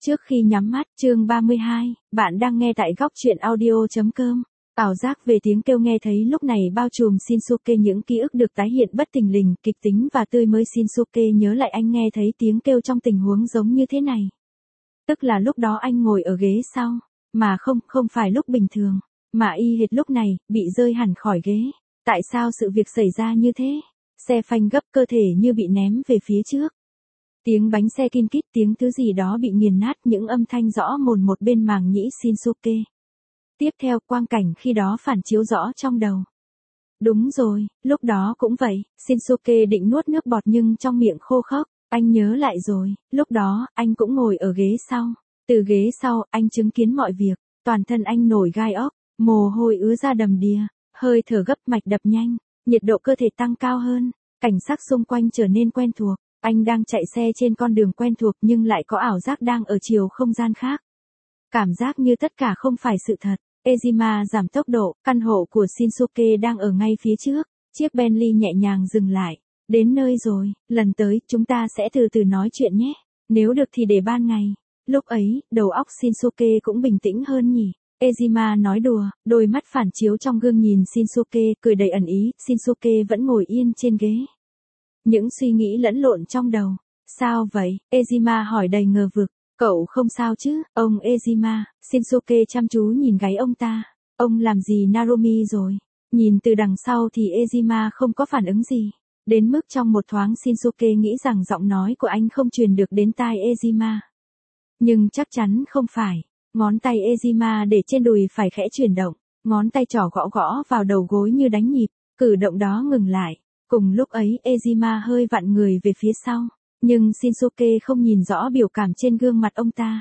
Trước khi nhắm mắt, chương 32, bạn đang nghe tại góc truyện audio.com. Ảo giác về tiếng kêu nghe thấy lúc này bao trùm Shinsuke, những ký ức được tái hiện bất thình lình, kịch tính và tươi mới. Shinsuke nhớ lại anh nghe thấy tiếng kêu trong tình huống giống như thế này. Tức là lúc đó anh ngồi ở ghế sau, mà không phải lúc bình thường, mà y hệt lúc này, bị rơi hẳn khỏi ghế. Tại sao sự việc xảy ra như thế? Xe phanh gấp, cơ thể như bị ném về phía trước. Tiếng bánh xe kin kít, tiếng thứ gì đó bị nghiền nát, những âm thanh rõ mồn một bên màng nhĩ Shinsuke. Tiếp theo, quang cảnh khi đó phản chiếu rõ trong đầu. Đúng rồi, lúc đó cũng vậy, Shinsuke định nuốt nước bọt nhưng trong miệng khô khốc. Anh nhớ lại rồi, lúc đó, anh cũng ngồi ở ghế sau. Từ ghế sau, anh chứng kiến mọi việc, toàn thân anh nổi gai ốc, mồ hôi ứa ra đầm đìa, hơi thở gấp, mạch đập nhanh, nhiệt độ cơ thể tăng cao hơn, cảnh sắc xung quanh trở nên quen thuộc. Anh đang chạy xe trên con đường quen thuộc nhưng lại có ảo giác đang ở chiều không gian khác. Cảm giác như tất cả không phải sự thật. Ejima giảm tốc độ, căn hộ của Shinsuke đang ở ngay phía trước. Chiếc Bentley nhẹ nhàng dừng lại. Đến nơi rồi, lần tới chúng ta sẽ từ từ nói chuyện nhé. Nếu được thì để ban ngày. Lúc ấy, đầu óc Shinsuke cũng bình tĩnh hơn nhỉ. Ejima nói đùa, đôi mắt phản chiếu trong gương nhìn Shinsuke, cười đầy ẩn ý. Shinsuke vẫn ngồi yên trên ghế. Những suy nghĩ lẫn lộn trong đầu. Sao vậy? Ejima hỏi đầy ngờ vực. Cậu không sao chứ, ông Ejima? Shinsuke chăm chú nhìn gáy ông ta. Ông làm gì Narumi rồi? Nhìn từ đằng sau thì Ejima không có phản ứng gì. Đến mức trong một thoáng Shinsuke nghĩ rằng giọng nói của anh không truyền được đến tai Ejima. Nhưng chắc chắn không phải. Ngón tay Ejima để trên đùi phải khẽ chuyển động. Ngón tay trỏ gõ gõ vào đầu gối như đánh nhịp. Cử động đó ngừng lại. Cùng lúc ấy Ejima hơi vặn người về phía sau, nhưng Shinsuke không nhìn rõ biểu cảm trên gương mặt ông ta.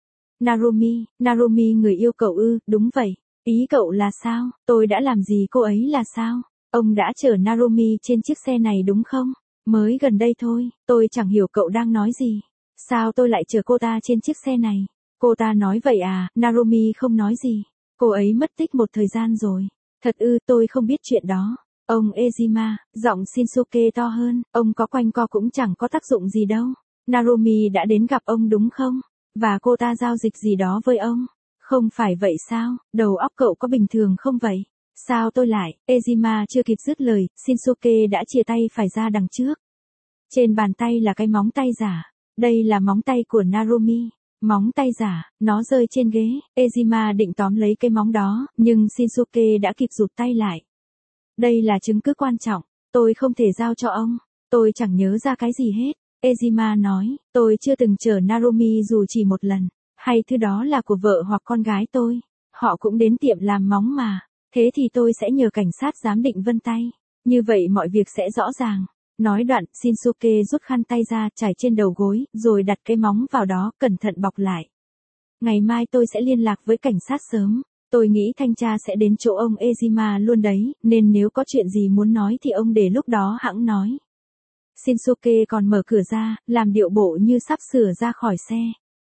Narumi người yêu cậu ư? Đúng vậy. Ý cậu là sao? Tôi đã làm gì cô ấy là sao? Ông đã chở Narumi trên chiếc xe này đúng không? Mới gần đây thôi, tôi chẳng hiểu cậu đang nói gì. Sao tôi lại chở cô ta trên chiếc xe này? Cô ta nói vậy à? Narumi không nói gì. Cô ấy mất tích một thời gian rồi. Thật ư? Tôi không biết chuyện đó. Ông Ejima, giọng Shinsuke to hơn, ông có quanh co cũng chẳng có tác dụng gì đâu. Narumi đã đến gặp ông đúng không? Và cô ta giao dịch gì đó với ông? Không phải vậy sao? Đầu óc cậu có bình thường không vậy? Sao tôi lại? Ejima chưa kịp dứt lời, Shinsuke đã chìa tay phải ra đằng trước. Trên bàn tay là cái móng tay giả. Đây là móng tay của Narumi. Móng tay giả, nó rơi trên ghế. Ejima định tóm lấy cái móng đó, nhưng Shinsuke đã kịp rụt tay lại. Đây là chứng cứ quan trọng, tôi không thể giao cho ông, tôi chẳng nhớ ra cái gì hết. Ejima nói, tôi chưa từng chở Narumi dù chỉ một lần, hay thứ đó là của vợ hoặc con gái tôi. Họ cũng đến tiệm làm móng mà, thế thì tôi sẽ nhờ cảnh sát giám định vân tay, như vậy mọi việc sẽ rõ ràng. Nói đoạn, Shinsuke rút khăn tay ra trải trên đầu gối, rồi đặt cái móng vào đó, cẩn thận bọc lại. Ngày mai tôi sẽ liên lạc với cảnh sát sớm. Tôi nghĩ thanh tra sẽ đến chỗ ông Ejima luôn đấy, nên nếu có chuyện gì muốn nói thì ông để lúc đó hẵng nói. Shinsuke còn mở cửa ra, làm điệu bộ như sắp sửa ra khỏi xe.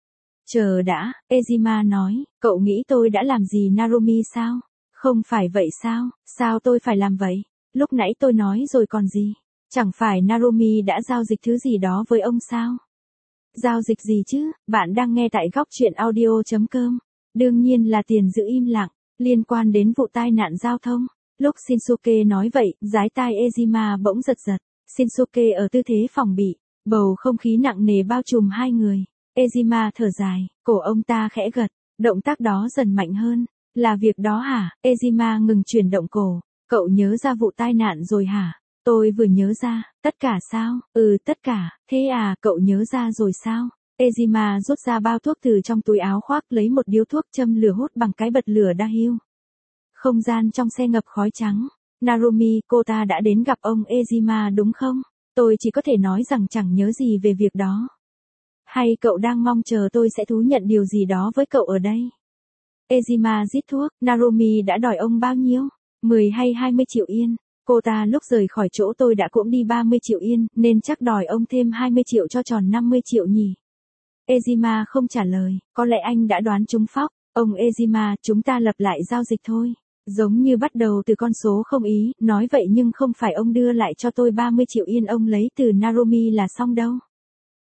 Chờ đã, Ejima nói, cậu nghĩ tôi đã làm gì Narumi sao? Không phải vậy sao? Sao tôi phải làm vậy? Lúc nãy tôi nói rồi còn gì? Chẳng phải Narumi đã giao dịch thứ gì đó với ông sao? Giao dịch gì chứ? Bạn đang nghe tại góc truyện audio.com. Đương nhiên là tiền giữ im lặng, liên quan đến vụ tai nạn giao thông. Lúc Shinsuke nói vậy, dái tai Ejima bỗng giật giật. Shinsuke ở tư thế phòng bị, bầu không khí nặng nề bao trùm hai người. Ejima thở dài, cổ ông ta khẽ gật, động tác đó dần mạnh hơn. Là việc đó hả? Ejima ngừng chuyển động cổ. Cậu nhớ ra vụ tai nạn rồi hả? Tôi vừa nhớ ra. Tất cả sao? Ừ, tất cả. Thế à, cậu nhớ ra rồi sao? Ejima rút ra bao thuốc từ trong túi áo khoác, lấy một điếu thuốc châm lửa hút bằng cái bật lửa đa hưu. Không gian trong xe ngập khói trắng. Narumi, cô ta đã đến gặp ông Ejima đúng không? Tôi chỉ có thể nói rằng chẳng nhớ gì về việc đó. Hay cậu đang mong chờ tôi sẽ thú nhận điều gì đó với cậu ở đây? Ejima rít thuốc. Narumi đã đòi ông bao nhiêu? 10 hay 20 triệu yên? Cô ta lúc rời khỏi chỗ tôi đã cũng đi 30 triệu yên, nên chắc đòi ông thêm 20 triệu cho tròn 50 triệu nhỉ? Ejima không trả lời, có lẽ anh đã đoán trúng phóc. Ông Ejima, chúng ta lập lại giao dịch thôi. Giống như bắt đầu từ con số không ý, nói vậy nhưng không phải ông đưa lại cho tôi 30 triệu yên ông lấy từ Narumi là xong đâu.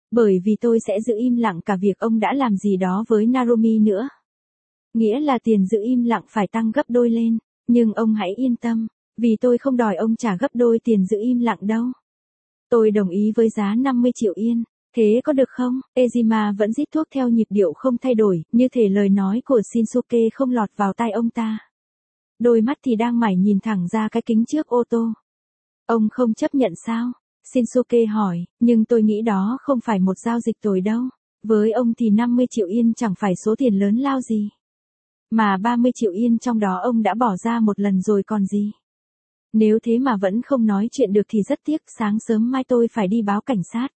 Bởi vì tôi sẽ giữ im lặng cả việc ông đã làm gì đó với Narumi nữa. Nghĩa là tiền giữ im lặng phải tăng gấp đôi lên. Nhưng ông hãy yên tâm, vì tôi không đòi ông trả gấp đôi tiền giữ im lặng đâu. Tôi đồng ý với giá 50 triệu yên. Thế có được không? Ejima vẫn rít thuốc theo nhịp điệu không thay đổi, như thể lời nói của Shinsuke không lọt vào tai ông ta. Đôi mắt thì đang mải nhìn thẳng ra cái kính trước ô tô. Ông không chấp nhận sao? Shinsuke hỏi, nhưng tôi nghĩ đó không phải một giao dịch tồi đâu. Với ông thì 50 triệu yên chẳng phải số tiền lớn lao gì. Mà 30 triệu yên trong đó ông đã bỏ ra một lần rồi còn gì. Nếu thế mà vẫn không nói chuyện được thì rất tiếc, sáng sớm mai tôi phải đi báo cảnh sát.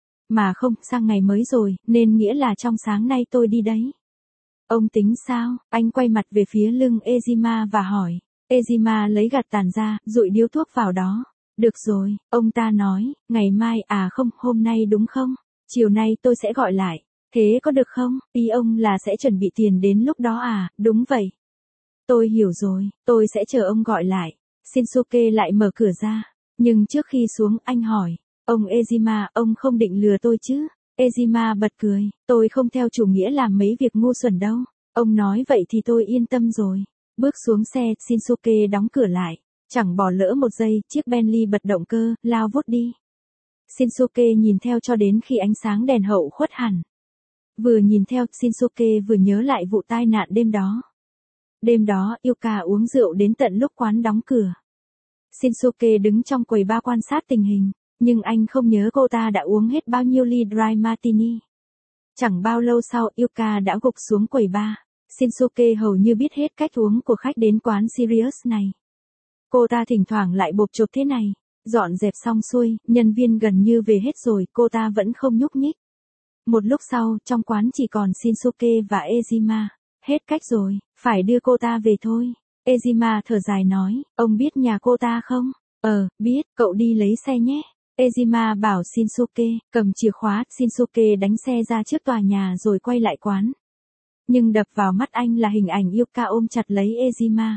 Mà không, sang ngày mới rồi, nên nghĩa là trong sáng nay tôi đi đấy. Ông tính sao? Anh quay mặt về phía lưng Ejima và hỏi. Ejima lấy gạt tàn ra, dụi điếu thuốc vào đó. Được rồi, ông ta nói, ngày mai, không, hôm nay đúng không? Chiều nay tôi sẽ gọi lại. Thế có được không? Ý ông là sẽ chuẩn bị tiền đến lúc đó à? Đúng vậy. Tôi hiểu rồi, tôi sẽ chờ ông gọi lại. Shinsuke lại mở cửa ra. Nhưng trước khi xuống anh hỏi. Ông Ejima, ông không định lừa tôi chứ? Ejima bật cười. Tôi không theo chủ nghĩa làm mấy việc ngu xuẩn đâu. Ông nói vậy thì tôi yên tâm rồi. Bước xuống xe, Shinsuke đóng cửa lại. Chẳng bỏ lỡ một giây, chiếc Bentley bật động cơ, lao vút đi. Shinsuke nhìn theo cho đến khi ánh sáng đèn hậu khuất hẳn. Vừa nhìn theo, Shinsuke vừa nhớ lại vụ tai nạn đêm đó. Đêm đó, Yuka uống rượu đến tận lúc quán đóng cửa. Shinsuke đứng trong quầy bar quan sát tình hình, nhưng anh không nhớ cô ta đã uống hết bao nhiêu ly dry martini. Chẳng bao lâu sau, Yuka đã gục xuống quầy bar. Shinsuke hầu như biết hết cách uống của khách đến quán Sirius này. Cô ta thỉnh thoảng lại bộp chộp thế này. Dọn dẹp xong xuôi, nhân viên gần như về hết rồi, cô ta vẫn không nhúc nhích. Một lúc sau, trong quán chỉ còn Shinsuke và Ejima. Hết cách rồi, phải đưa cô ta về thôi. Ejima thở dài nói, ông biết nhà cô ta không? Biết, cậu đi lấy xe nhé. Ejima bảo Shinsuke, cầm chìa khóa, Shinsuke đánh xe ra trước tòa nhà rồi quay lại quán. Nhưng đập vào mắt anh là hình ảnh Yuka ôm chặt lấy Ejima.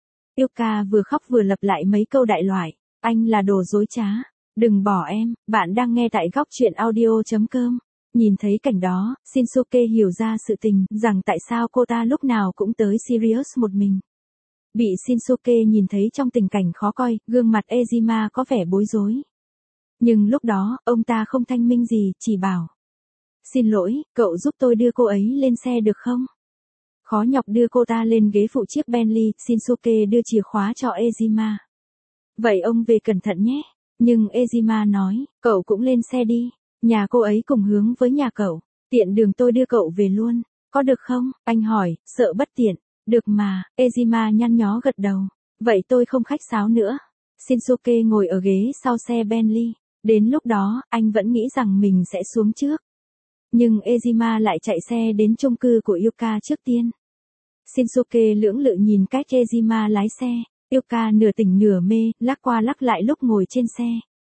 Yuka vừa khóc vừa lặp lại mấy câu đại loại, anh là đồ dối trá. Đừng bỏ em, bạn đang nghe tại góc truyện audio.com. Nhìn thấy cảnh đó, Shinsuke hiểu ra sự tình, rằng tại sao cô ta lúc nào cũng tới Sirius một mình. Bị Shinsuke nhìn thấy trong tình cảnh khó coi, gương mặt Ejima có vẻ bối rối. Nhưng lúc đó, ông ta không thanh minh gì, chỉ bảo. Xin lỗi, cậu giúp tôi đưa cô ấy lên xe được không? Khó nhọc đưa cô ta lên ghế phụ chiếc Bentley, Shinsuke đưa chìa khóa cho Ejima. Vậy ông về cẩn thận nhé. Nhưng Ejima nói, cậu cũng lên xe đi. Nhà cô ấy cùng hướng với nhà cậu. Tiện đường tôi đưa cậu về luôn. Có được không? Anh hỏi, sợ bất tiện. Được mà, Ejima nhăn nhó gật đầu. Vậy tôi không khách sáo nữa. Shinsuke ngồi ở ghế sau xe Bentley. Đến lúc đó, anh vẫn nghĩ rằng mình sẽ xuống trước. Nhưng Ejima lại chạy xe đến chung cư của Yuka trước tiên. Shinsuke lưỡng lự nhìn cách Ejima lái xe. Yuka nửa tỉnh nửa mê, lắc qua lắc lại lúc ngồi trên xe.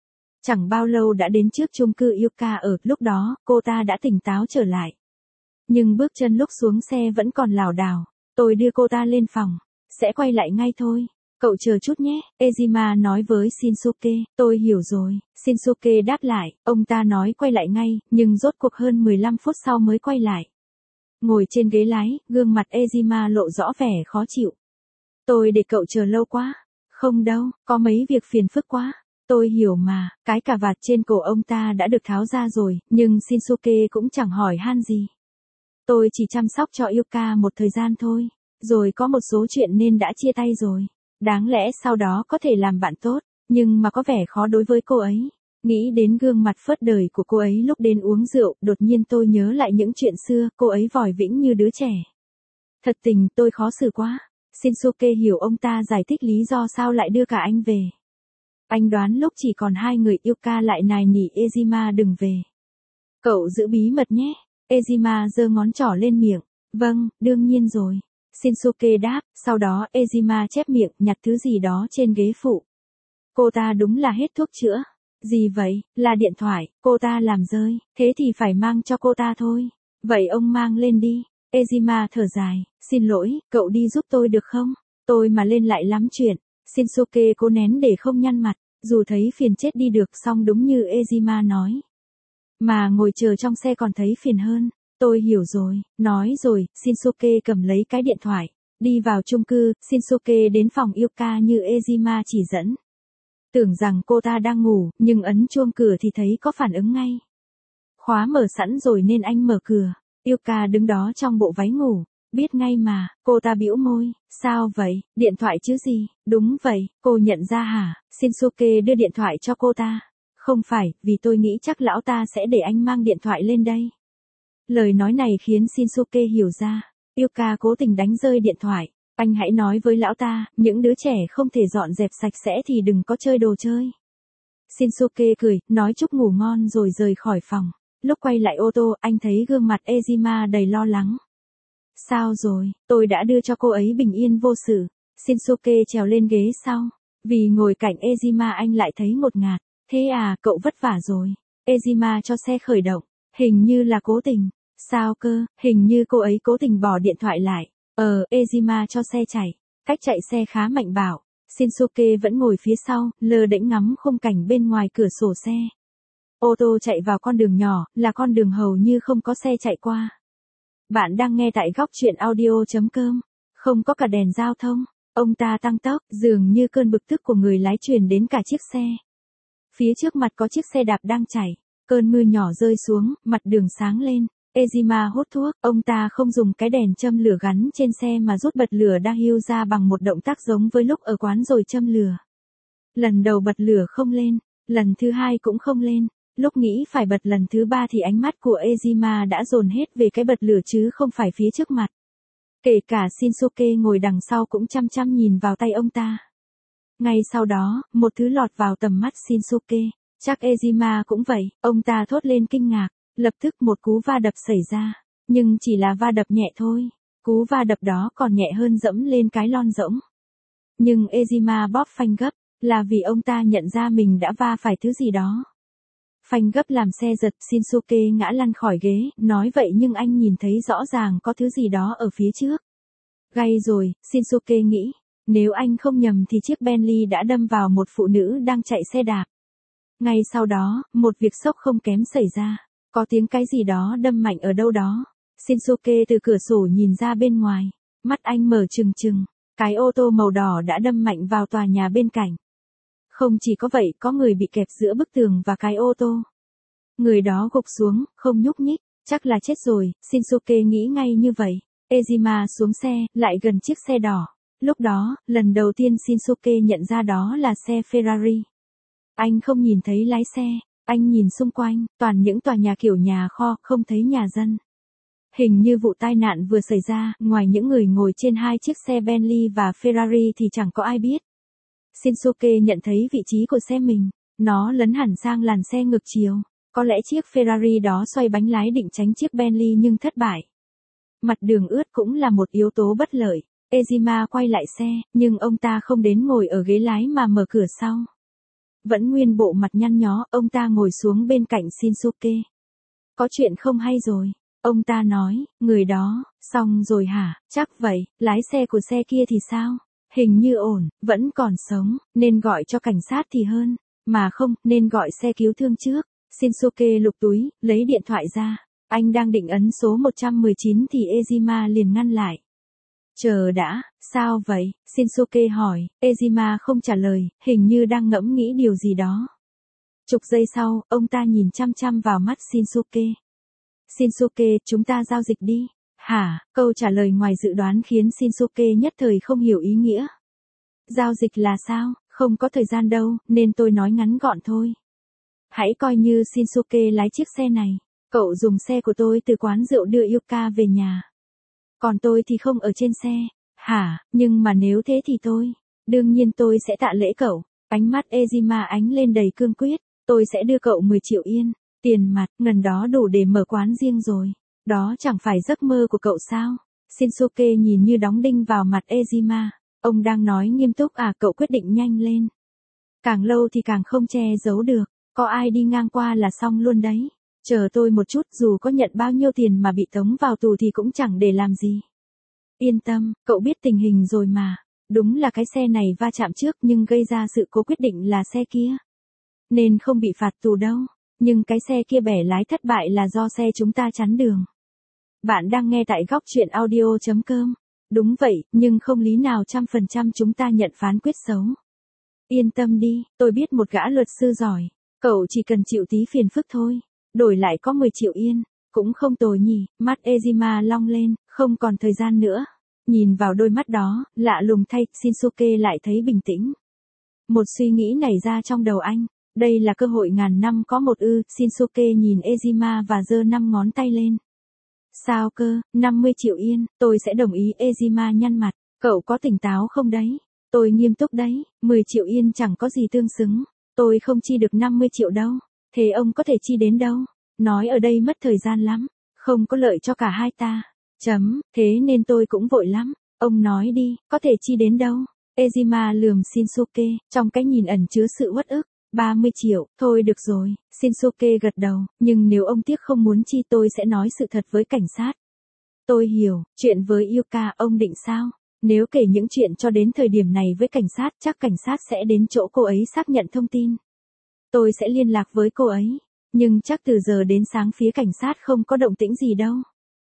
Chẳng bao lâu đã đến trước chung cư Yuka ở, lúc đó, cô ta đã tỉnh táo trở lại. Nhưng bước chân lúc xuống xe vẫn còn lảo đảo. Tôi đưa cô ta lên phòng. Sẽ quay lại ngay thôi. Cậu chờ chút nhé, Ejima nói với Shinsuke, tôi hiểu rồi. Shinsuke đáp lại, ông ta nói quay lại ngay, nhưng rốt cuộc hơn 15 phút sau mới quay lại. Ngồi trên ghế lái, gương mặt Ejima lộ rõ vẻ khó chịu. Tôi để cậu chờ lâu quá. Không đâu, có mấy việc phiền phức quá. Tôi hiểu mà, cái cà vạt trên cổ ông ta đã được tháo ra rồi, nhưng Shinsuke cũng chẳng hỏi han gì. Tôi chỉ chăm sóc cho Yuka một thời gian thôi, rồi có một số chuyện nên đã chia tay rồi. Đáng lẽ sau đó có thể làm bạn tốt, nhưng mà có vẻ khó đối với cô ấy. Nghĩ đến gương mặt phớt đời của cô ấy lúc đến uống rượu, đột nhiên tôi nhớ lại những chuyện xưa, cô ấy vòi vĩnh như đứa trẻ. Thật tình tôi khó xử quá. Shinsuke hiểu ông ta giải thích lý do sao lại đưa cả anh về. Anh đoán lúc chỉ còn hai người, Yuka lại nài nỉ Ejima đừng về. Cậu giữ bí mật nhé. Ejima giơ ngón trỏ lên miệng. Vâng, đương nhiên rồi. Shinsuke đáp, sau đó Ejima chép miệng nhặt thứ gì đó trên ghế phụ. Cô ta đúng là hết thuốc chữa. Gì vậy, là điện thoại, cô ta làm rơi, thế thì phải mang cho cô ta thôi. Vậy ông mang lên đi. Ejima thở dài, xin lỗi, cậu đi giúp tôi được không? Tôi mà lên lại lắm chuyện. Shinsuke cố nén để không nhăn mặt, dù thấy phiền chết đi được, song đúng như Ejima nói. Mà ngồi chờ trong xe còn thấy phiền hơn. Tôi hiểu rồi, nói rồi, Shinsuke cầm lấy cái điện thoại. Đi vào chung cư, Shinsuke đến phòng Yuka như Ejima chỉ dẫn. Tưởng rằng cô ta đang ngủ, nhưng ấn chuông cửa thì thấy có phản ứng ngay. Khóa mở sẵn rồi nên anh mở cửa. Yuka đứng đó trong bộ váy ngủ. Biết ngay mà, cô ta bĩu môi. Sao vậy, điện thoại chứ gì? Đúng vậy, cô nhận ra hả? Shinsuke đưa điện thoại cho cô ta. Không phải, vì tôi nghĩ chắc lão ta sẽ để anh mang điện thoại lên đây. Lời nói này khiến Shinsuke hiểu ra. Yuka cố tình đánh rơi điện thoại. Anh hãy nói với lão ta, những đứa trẻ không thể dọn dẹp sạch sẽ thì đừng có chơi đồ chơi. Shinsuke cười, nói chúc ngủ ngon rồi rời khỏi phòng. Lúc quay lại ô tô, anh thấy gương mặt Ejima đầy lo lắng. Sao rồi, tôi đã đưa cho cô ấy bình yên vô sự. Shinsuke trèo lên ghế sau. Vì ngồi cạnh Ejima anh lại thấy ngột ngạt. Thế à, cậu vất vả rồi. Ejima cho xe khởi động. Hình như là cố tình. Sao cơ, hình như cô ấy cố tình bỏ điện thoại lại. Ejima cho xe chạy. Cách chạy xe khá mạnh bạo. Shinsuke vẫn ngồi phía sau, lơ đễnh ngắm khung cảnh bên ngoài cửa sổ xe. Ô tô chạy vào con đường nhỏ, là con đường hầu như không có xe chạy qua. Bạn đang nghe tại góc truyện audio.com. Không có cả đèn giao thông. Ông ta tăng tốc, dường như cơn bực tức của người lái truyền đến cả chiếc xe. Phía trước mặt có chiếc xe đạp đang chạy. Cơn mưa nhỏ rơi xuống, mặt đường sáng lên. Ejima hút thuốc, ông ta không dùng cái đèn châm lửa gắn trên xe mà rút bật lửa đa hưu ra bằng một động tác giống với lúc ở quán rồi châm lửa. Lần đầu bật lửa không lên, lần thứ hai cũng không lên. Lúc nghĩ phải bật lần thứ ba thì ánh mắt của Ejima đã dồn hết về cái bật lửa chứ không phải phía trước mặt. Kể cả Shinsuke ngồi đằng sau cũng chăm chăm nhìn vào tay ông ta. Ngay sau đó, một thứ lọt vào tầm mắt Shinsuke. Chắc Ejima cũng vậy, ông ta thốt lên kinh ngạc. Lập tức một cú va đập xảy ra. Nhưng chỉ là va đập nhẹ thôi. Cú va đập đó còn nhẹ hơn dẫm lên cái lon rỗng. Nhưng Ejima bóp phanh gấp, là vì ông ta nhận ra mình đã va phải thứ gì đó. Phanh gấp làm xe giật, Shinsuke ngã lăn khỏi ghế, nói vậy nhưng anh nhìn thấy rõ ràng có thứ gì đó ở phía trước. Gay rồi, Shinsuke nghĩ, nếu anh không nhầm thì chiếc Bentley đã đâm vào một phụ nữ đang chạy xe đạp. Ngay sau đó, một việc sốc không kém xảy ra. Có tiếng cái gì đó đâm mạnh ở đâu đó. Shinsuke từ cửa sổ nhìn ra bên ngoài. Mắt anh mở trừng trừng. Cái ô tô màu đỏ đã đâm mạnh vào tòa nhà bên cạnh. Không chỉ có vậy, có người bị kẹp giữa bức tường và cái ô tô. Người đó gục xuống, không nhúc nhích. Chắc là chết rồi, Shinsuke nghĩ ngay như vậy. Ejima xuống xe, lại gần chiếc xe đỏ. Lúc đó, lần đầu tiên Shinsuke nhận ra đó là xe Ferrari. Anh không nhìn thấy lái xe. Anh nhìn xung quanh, toàn những tòa nhà kiểu nhà kho, không thấy nhà dân. Hình như vụ tai nạn vừa xảy ra, ngoài những người ngồi trên hai chiếc xe Bentley và Ferrari thì chẳng có ai biết. Shinsuke nhận thấy vị trí của xe mình. Nó lấn hẳn sang làn xe ngược chiều. Có lẽ chiếc Ferrari đó xoay bánh lái định tránh chiếc Bentley nhưng thất bại. Mặt đường ướt cũng là một yếu tố bất lợi. Ejima quay lại xe, nhưng ông ta không đến ngồi ở ghế lái mà mở cửa sau. Vẫn nguyên bộ mặt nhăn nhó, ông ta ngồi xuống bên cạnh Shinsuke. Có chuyện không hay rồi. Ông ta nói, người đó, xong rồi hả, chắc vậy, lái xe của xe kia thì sao? Hình như ổn, vẫn còn sống, nên gọi cho cảnh sát thì hơn. Mà không, nên gọi xe cứu thương trước. Shinsuke lục túi, lấy điện thoại ra. Anh đang định ấn số 119 thì Ejima liền ngăn lại. Chờ đã, sao vậy? Shinsuke hỏi, Ejima không trả lời, hình như đang ngẫm nghĩ điều gì đó. Chục giây sau, ông ta nhìn chăm chăm vào mắt Shinsuke. Shinsuke, chúng ta giao dịch đi. Hả? Câu trả lời ngoài dự đoán khiến Shinsuke nhất thời không hiểu ý nghĩa. Giao dịch là sao? Không có thời gian đâu, nên tôi nói ngắn gọn thôi. Hãy coi như Shinsuke lái chiếc xe này. Cậu dùng xe của tôi từ quán rượu đưa Yuka về nhà. Còn tôi thì không ở trên xe. Hả, nhưng mà nếu thế thì tôi. Đương nhiên tôi sẽ tạ lễ cậu. Ánh mắt Ejima ánh lên đầy cương quyết. Tôi sẽ đưa cậu 10 triệu yên. Tiền mặt, ngần đó đủ để mở quán riêng rồi. Đó chẳng phải giấc mơ của cậu sao? Shinsuke nhìn như đóng đinh vào mặt Ejima. Ông đang nói nghiêm túc à, cậu quyết định nhanh lên. Càng lâu thì càng không che giấu được. Có ai đi ngang qua là xong luôn đấy. Chờ tôi một chút, dù có nhận bao nhiêu tiền mà bị tống vào tù thì cũng chẳng để làm gì. Yên tâm, cậu biết tình hình rồi mà. Đúng là cái xe này va chạm trước nhưng gây ra sự cố quyết định là xe kia. Nên không bị phạt tù đâu. Nhưng cái xe kia bẻ lái thất bại là do xe chúng ta chắn đường. Bạn đang nghe tại góc chuyện audio.com. Đúng vậy, nhưng không lý nào 100% chúng ta nhận phán quyết xấu. Yên tâm đi, tôi biết một gã luật sư giỏi. Cậu chỉ cần chịu tí phiền phức thôi. Đổi lại có 10 triệu yên. Cũng không tồi nhỉ, mắt Ejima long lên, không còn thời gian nữa. Nhìn vào đôi mắt đó, lạ lùng thay, Shinsuke lại thấy bình tĩnh. Một suy nghĩ nảy ra trong đầu anh. Đây là cơ hội ngàn năm có một ư, Shinsuke nhìn Ejima và giơ 5 ngón tay lên. Sao cơ, 50 triệu yên, tôi sẽ đồng ý. Ejima nhăn mặt, cậu có tỉnh táo không đấy? Tôi nghiêm túc đấy, 10 triệu yên chẳng có gì tương xứng, tôi không chi được 50 triệu đâu, thế ông có thể chi đến đâu? Nói ở đây mất thời gian lắm, không có lợi cho cả hai ta. Thế nên tôi cũng vội lắm, ông nói đi, có thể chi đến đâu? Ejima lườm Shinsuke, trong cái nhìn ẩn chứa sự uất ức. 30 triệu, thôi được rồi, Shinsuke gật đầu, nhưng nếu ông tiếc không muốn chi tôi sẽ nói sự thật với cảnh sát. Tôi hiểu, chuyện với Yuka ông định sao? Nếu kể những chuyện cho đến thời điểm này với cảnh sát chắc cảnh sát sẽ đến chỗ cô ấy xác nhận thông tin. Tôi sẽ liên lạc với cô ấy, nhưng chắc từ giờ đến sáng phía cảnh sát không có động tĩnh gì đâu.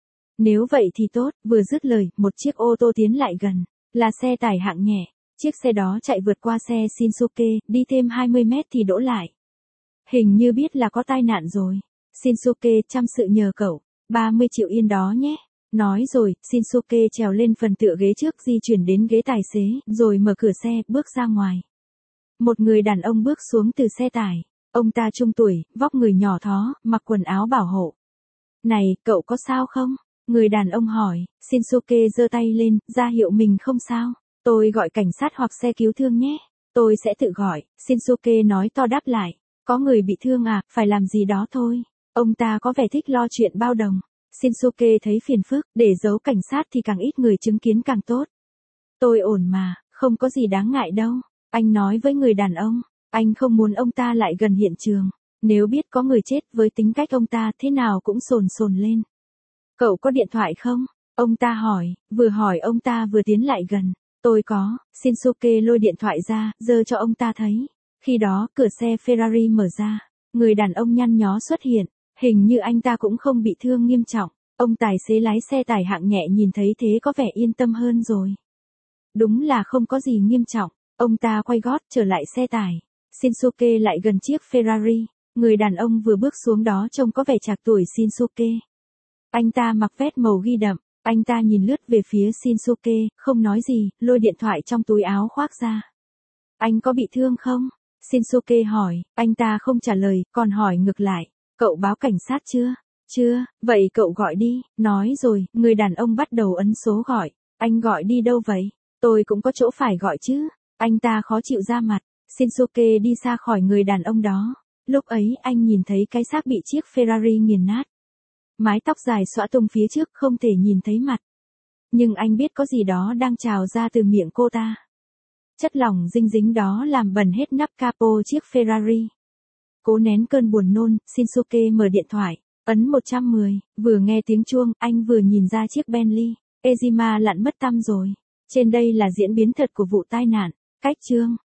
Nếu vậy thì tốt, vừa dứt lời, một chiếc ô tô tiến lại gần, là xe tải hạng nhẹ. Chiếc xe đó chạy vượt qua xe Shinsuke, đi thêm 20 mét thì đỗ lại. Hình như biết là có tai nạn rồi. Shinsuke chăm sự nhờ cậu, 30 triệu yên đó nhé. Nói rồi, Shinsuke trèo lên phần tựa ghế trước di chuyển đến ghế tài xế, rồi mở cửa xe, bước ra ngoài. Một người đàn ông bước xuống từ xe tải. Ông ta trung tuổi, vóc người nhỏ thó, mặc quần áo bảo hộ. Này, cậu có sao không? Người đàn ông hỏi. Shinsuke giơ tay lên, ra hiệu mình không sao. Tôi gọi cảnh sát hoặc xe cứu thương nhé. Tôi sẽ tự gọi, Shinsuke nói to đáp lại. Có người bị thương à, phải làm gì đó thôi. Ông ta có vẻ thích lo chuyện bao đồng. Shinsuke thấy phiền phức, để giấu cảnh sát thì càng ít người chứng kiến càng tốt. Tôi ổn mà, không có gì đáng ngại đâu. Anh nói với người đàn ông, anh không muốn ông ta lại gần hiện trường. Nếu biết có người chết với tính cách ông ta thế nào cũng sồn sồn lên. Cậu có điện thoại không? Ông ta hỏi ông ta vừa tiến lại gần. Tôi có, Shinsuke lôi điện thoại ra, giơ cho ông ta thấy. Khi đó, cửa xe Ferrari mở ra. Người đàn ông nhăn nhó xuất hiện. Hình như anh ta cũng không bị thương nghiêm trọng. Ông tài xế lái xe tải hạng nhẹ nhìn thấy thế có vẻ yên tâm hơn rồi. Đúng là không có gì nghiêm trọng. Ông ta quay gót trở lại xe tải. Shinsuke lại gần chiếc Ferrari. Người đàn ông vừa bước xuống đó trông có vẻ trạc tuổi Shinsuke. Anh ta mặc vest màu ghi đậm. Anh ta nhìn lướt về phía Shinsuke, không nói gì, lôi điện thoại trong túi áo khoác ra. Anh có bị thương không? Shinsuke hỏi, anh ta không trả lời, còn hỏi ngược lại. Cậu báo cảnh sát chưa? Chưa, vậy cậu gọi đi. Nói rồi, người đàn ông bắt đầu ấn số gọi. Anh gọi đi đâu vậy? Tôi cũng có chỗ phải gọi chứ. Anh ta khó chịu ra mặt. Shinsuke đi xa khỏi người đàn ông đó. Lúc ấy anh nhìn thấy cái xác bị chiếc Ferrari nghiền nát. Mái tóc dài xõa tung phía trước không thể nhìn thấy mặt. Nhưng anh biết có gì đó đang trào ra từ miệng cô ta. Chất lỏng dinh dính đó làm bẩn hết nắp capo chiếc Ferrari. Cố nén cơn buồn nôn, Shinsuke mở điện thoại, ấn 110, vừa nghe tiếng chuông, anh vừa nhìn ra chiếc Bentley. Ejima lặn mất tăm rồi. Trên đây là diễn biến thật của vụ tai nạn. Cách chương